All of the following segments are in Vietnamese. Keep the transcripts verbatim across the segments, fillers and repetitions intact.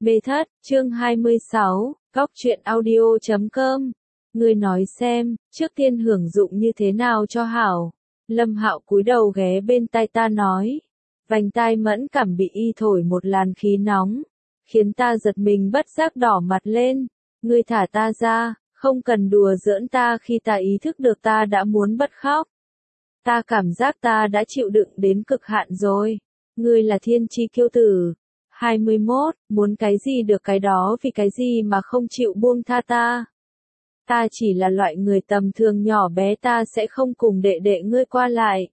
Mê thất, chương hai mươi sáu, góc truyện audio chấm com. Ngươi nói xem, trước tiên hưởng dụng như thế nào cho hảo. Lâm Hạo cúi đầu ghé bên tai ta nói. Vành tai mẫn cảm bị y thổi một làn khí nóng, khiến ta giật mình bất giác đỏ mặt lên. Ngươi thả ta ra, không cần đùa giỡn ta khi ta ý thức được ta đã muốn bật khóc. Ta cảm giác ta đã chịu đựng đến cực hạn rồi. Ngươi là thiên chi kiêu tử. hai mươi mốt, muốn cái gì được cái đó vì cái gì mà không chịu buông tha ta. Ta chỉ là loại người tầm thường nhỏ bé, ta sẽ không cùng đệ đệ ngươi qua lại.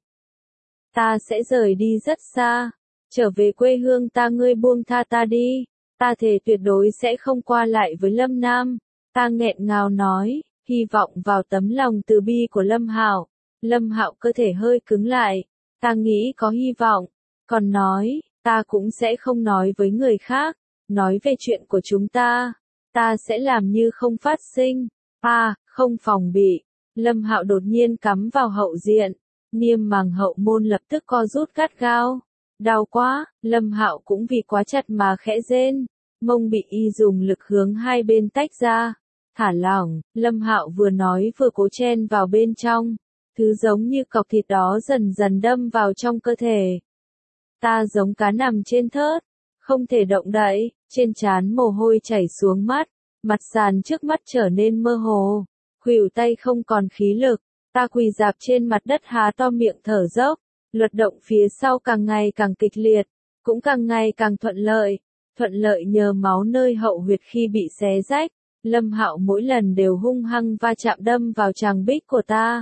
Ta sẽ rời đi rất xa, trở về quê hương ta, ngươi buông tha ta đi. Ta thề tuyệt đối sẽ không qua lại với Lâm Nam. Ta nghẹn ngào nói, hy vọng vào tấm lòng từ bi của Lâm Hạo. Lâm Hạo cơ thể hơi cứng lại, ta nghĩ có hy vọng, còn nói, ta cũng sẽ không nói với người khác, nói về chuyện của chúng ta, ta sẽ làm như không phát sinh, à, không phòng bị. Lâm Hạo đột nhiên cắm vào hậu diện, niêm màng hậu môn lập tức co rút gắt gao, đau quá. Lâm Hạo cũng vì quá chặt mà khẽ rên, mông bị y dùng lực hướng hai bên tách ra, thả lỏng. Lâm Hạo vừa nói vừa cố chen vào bên trong, thứ giống như cọc thịt đó dần dần đâm vào trong cơ thể. Ta giống cá nằm trên thớt, không thể động đậy, trên trán mồ hôi chảy xuống mắt, mặt sàn trước mắt trở nên mơ hồ, khuỷu tay không còn khí lực, ta quỳ rạp trên mặt đất há to miệng thở dốc, luật động phía sau càng ngày càng kịch liệt, cũng càng ngày càng thuận lợi, thuận lợi nhờ máu nơi hậu huyệt khi bị xé rách. Lâm Hạo mỗi lần đều hung hăng va chạm đâm vào tràng bích của ta.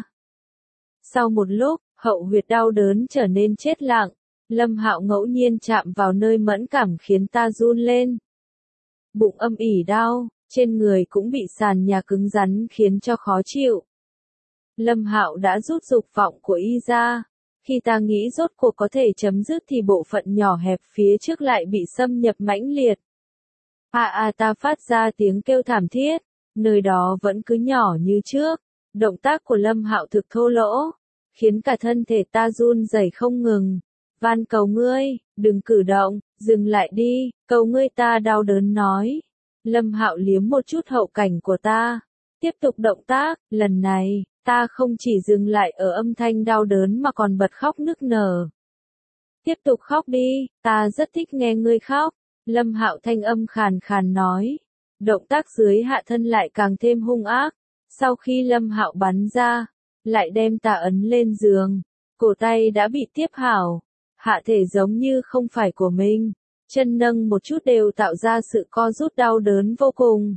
Sau một lúc, hậu huyệt đau đớn trở nên chết lặng. Lâm Hạo ngẫu nhiên chạm vào nơi mẫn cảm khiến ta run lên. Bụng âm ỉ đau, trên người cũng bị sàn nhà cứng rắn khiến cho khó chịu. Lâm Hạo đã rút dục vọng của y ra. Khi ta nghĩ rốt cuộc có thể chấm dứt thì bộ phận nhỏ hẹp phía trước lại bị xâm nhập mãnh liệt. À à, ta phát ra tiếng kêu thảm thiết, nơi đó vẫn cứ nhỏ như trước. Động tác của Lâm Hạo thực thô lỗ, khiến cả thân thể ta run rẩy không ngừng. Van cầu ngươi, đừng cử động, dừng lại đi, cầu ngươi, ta đau đớn nói. Lâm Hạo liếm một chút hậu cảnh của ta, tiếp tục động tác. Lần này, ta không chỉ dừng lại ở âm thanh đau đớn mà còn bật khóc nức nở. Tiếp tục khóc đi, ta rất thích nghe ngươi khóc. Lâm Hạo thanh âm khàn khàn nói. Động tác dưới hạ thân lại càng thêm hung ác. Sau khi Lâm Hạo bắn ra, lại đem ta ấn lên giường, cổ tay đã bị tiếp hảo, hạ thể giống như không phải của mình, chân nâng một chút đều tạo ra sự co rút đau đớn vô cùng.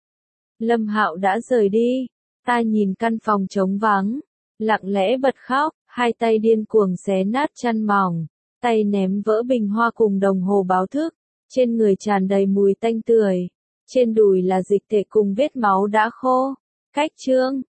Lâm Hạo đã rời đi, ta nhìn căn phòng trống vắng, lặng lẽ bật khóc, hai tay điên cuồng xé nát chăn mỏng, tay ném vỡ bình hoa cùng đồng hồ báo thức, trên người tràn đầy mùi tanh tưởi, trên đùi là dịch thể cùng vết máu đã khô. Cách chương